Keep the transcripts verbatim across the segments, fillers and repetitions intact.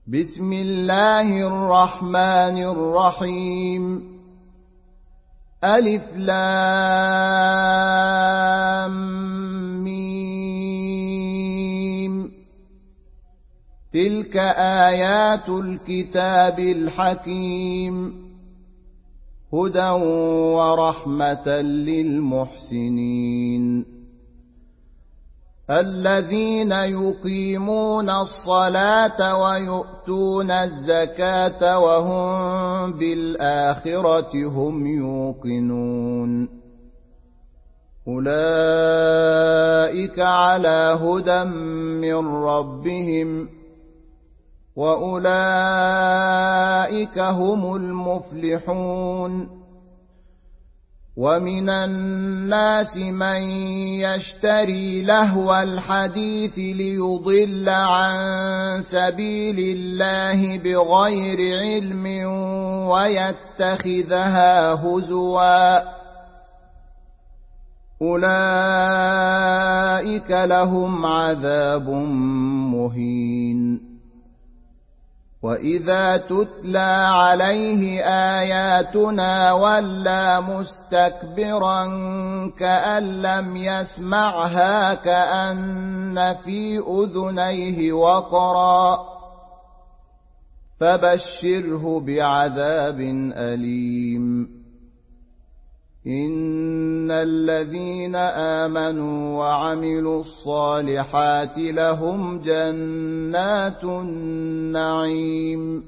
بسم الله الرحمن الرحيم. ألف لام ميم. تلك آيات الكتاب الحكيم، هدى ورحمة للمحسنين الذين يقيمون الصلاة ويؤتون الزكاة وهم بالآخرة هم يوقنون. أولئك على هدى من ربهم وأولئك هم المفلحون. ومن الناس من يشتري لهو الحديث ليضل عن سبيل الله بغير علم ويتخذها هزوا، أولئك لهم عذاب مهين. وإذا تتلى عليه آياتنا ولى مستكبرا كأن لم يسمعها كأن في أذنيه وقرا، فبشره بعذاب أليم. إن الذين آمنوا وعملوا الصالحات لهم جنات النعيم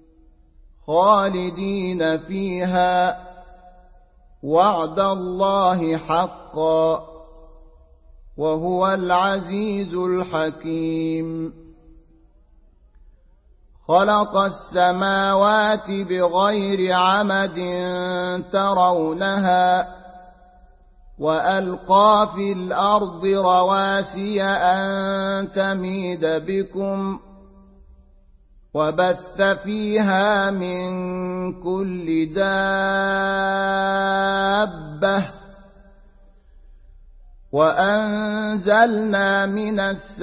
خالدين فيها، وعد الله حقا، وهو العزيز الحكيم. خلق السماوات بغير عمد ترونها، وألقى في الأرض رواسي أن تميد بكم، وبث فيها من كل دابة، وأنزلنا من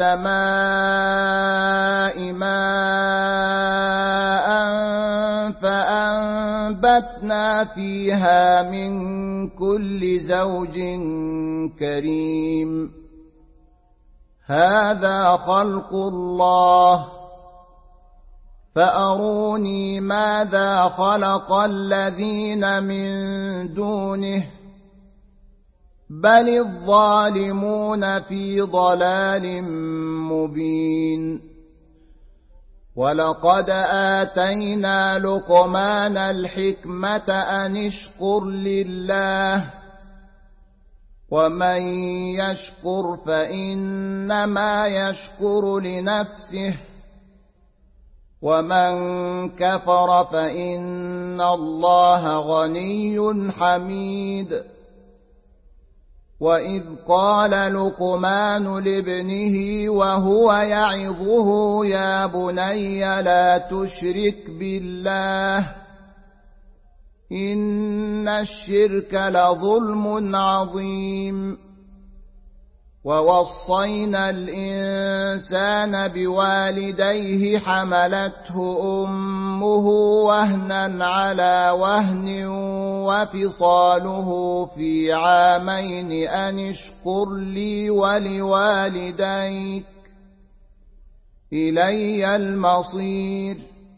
السماء ماء فأنبتنا فيها من كل زوج كريم. هذا خلق الله، فأروني ماذا خلق الذين من دونه، بل الظالمون في ضلال مبين. ولقد آتينا لقمان الحكمة أن اشكر لله، ومن يشكر فإنما يشكر لنفسه، ومن كفر فإن الله غني حميد. وإذ قال لقمان لابنه وهو يعظه يا بني لا تشرك بالله إن الشرك لظلم عظيم. ووصينا الإنسان بوالديه حملته أمه وهنا على وهن وفصاله في عامين أن اشكر لي ولوالديك إلي المصير.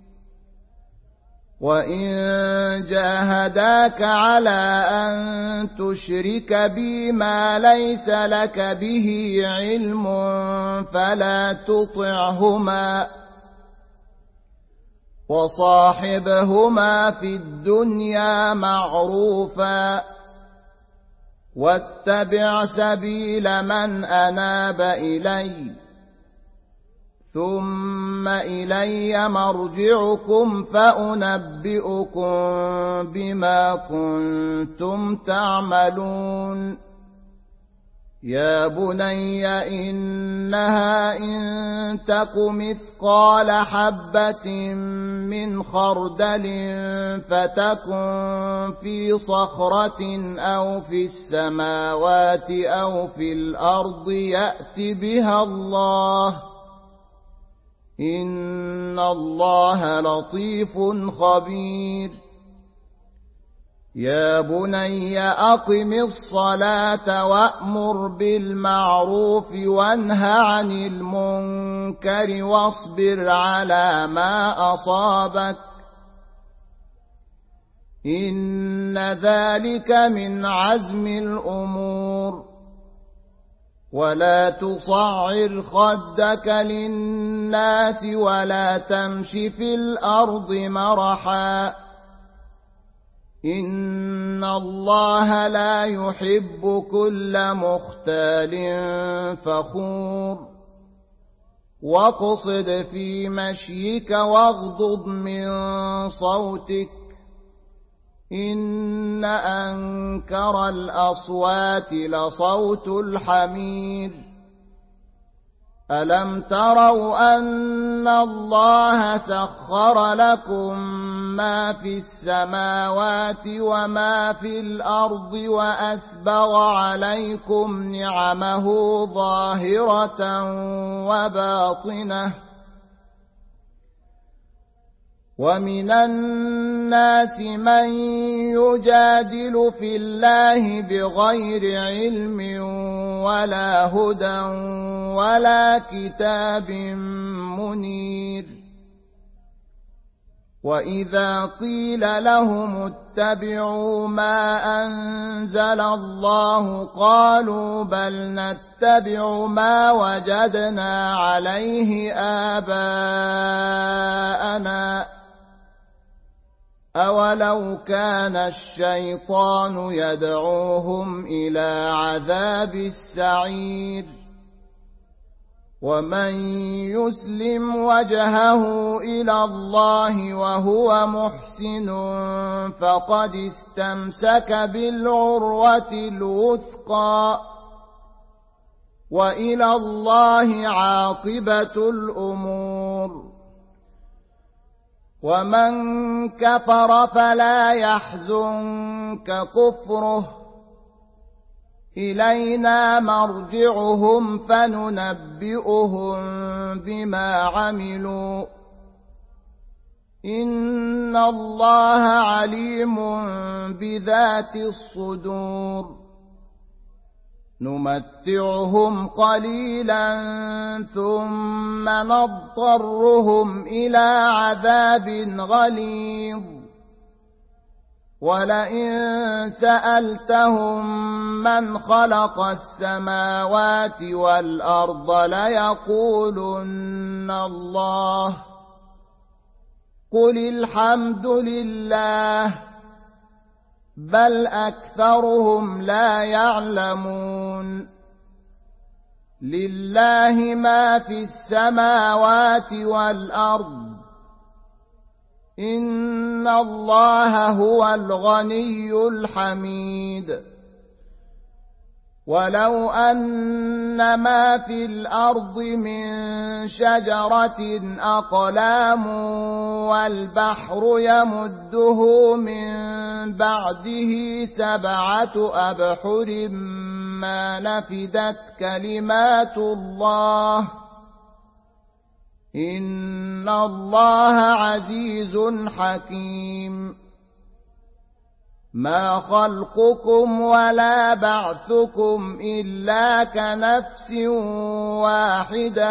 وإن جاهداك على أن تشرك بي ما ليس لك به علم فلا تطعهما، وصاحبهما في الدنيا معروفا، واتبع سبيل من أناب إلي، ثم إلي مرجعكم فأنبئكم بما كنتم تعملون. يا بني إنها إن تك مثقال حبة من خردل فتكن في صخرة أو في السماوات أو في الأرض يأت بها الله إن الله لطيف خبير يا بني أقم الصلاة وأمر بالمعروف وانه عن المنكر واصبر على ما أصابك إن ذلك من عزم الأمور ولا تصعر خدك للناس ولا تمش في الأرض مرحا إن الله لا يحب كل مختال فخور واقصد في مشيك واغضض من صوتك إن أنكر الأصوات لصوت الحمير ألم تروا أن الله سخر لكم ما في السماوات وما في الأرض وأسبغ عليكم نعمه ظاهرة وباطنة ومن الناس من يجادل في الله بغير علم ولا هدى ولا كتاب منير وإذا قيل لهم اتبعوا ما أنزل الله قالوا بل نتبع ما وجدنا عليه آباءنا أولو كان الشيطان يدعوهم إلى عذاب السعير ومن يسلم وجهه إلى الله وهو محسن فقد استمسك بالعروة الوثقى وإلى الله عاقبة الأمور ومن كفر فلا يحزنك كفره إلينا مرجعهم فننبئهم بما عملوا إن الله عليم بذات الصدور نمتعهم قليلا ثم نضطرهم إلى عذاب غليظ ولئن سألتهم من خلق السماوات والأرض ليقولن الله قل الحمد لله بل أكثرهم لا يعلمون لله ما في السماوات والأرض إن الله هو الغني الحميد ولو أن ما في الأرض من شجرة أقلام والبحر يمده من بعده سبعة أبحر ما نفدت كلمات الله إن الله عزيز حكيم ما خلقكم ولا بعثكم إلا كنفس واحدة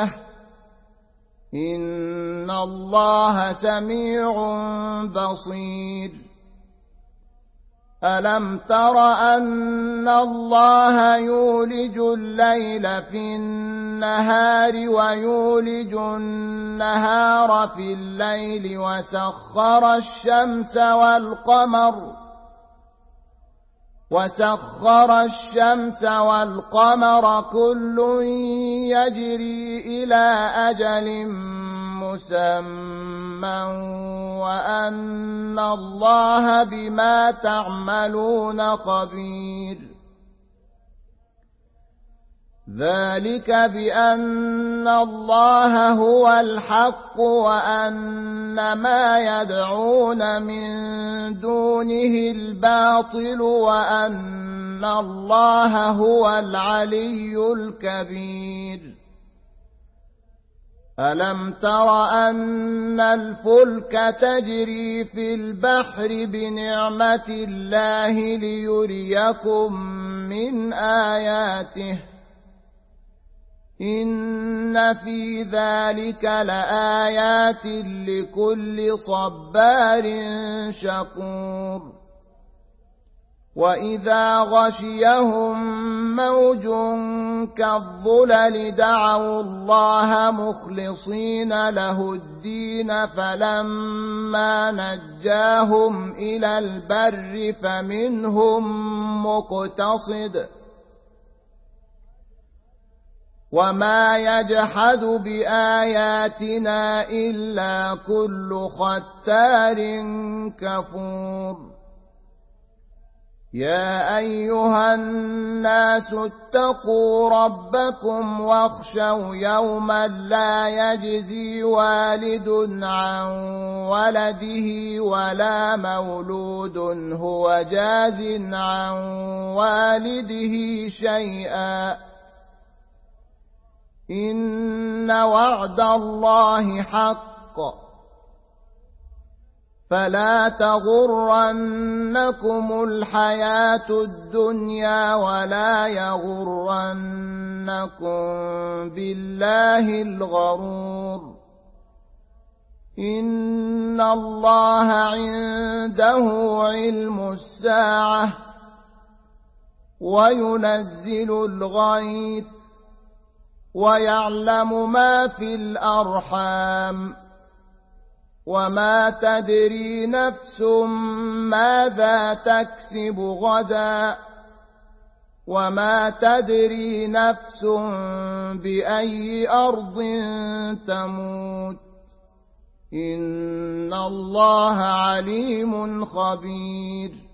إن الله سميع بصير ألم تر أن الله يولج الليل في النهار ويولج النهار في الليل وسخر الشمس والقمر وسخر الشمس والقمر كل يجري إلى أجل مسمى وأن الله بما تعملون خبير ذلك بأن الله هو الحق وأن ما يدعون من دونه الباطل وأن الله هو العلي الكبير ألم تر أن الفلك تجري في البحر بنعمة الله ليريكم من آياته إن في ذلك لآيات لكل صبار شكور وإذا غشيهم موج كالظلل دعوا الله مخلصين له الدين فلما نجاهم إلى البر فمنهم مقتصد وما يجحد بآياتنا إلا كل ختار كفور يا أيها الناس اتقوا ربكم واخشوا يوما لا يجزي والد عن ولده ولا مولود هو جاز عن والده شيئا إن وعد الله حق فلا تغرنكم الحياة الدنيا ولا يغرنكم بالله الغرور إن الله عنده علم الساعة وينزل الغيث ويعلم ما في الأرحام وما تدري نفس ماذا تكسب غدا وما تدري نفس بأي أرض تموت إن الله عليم خبير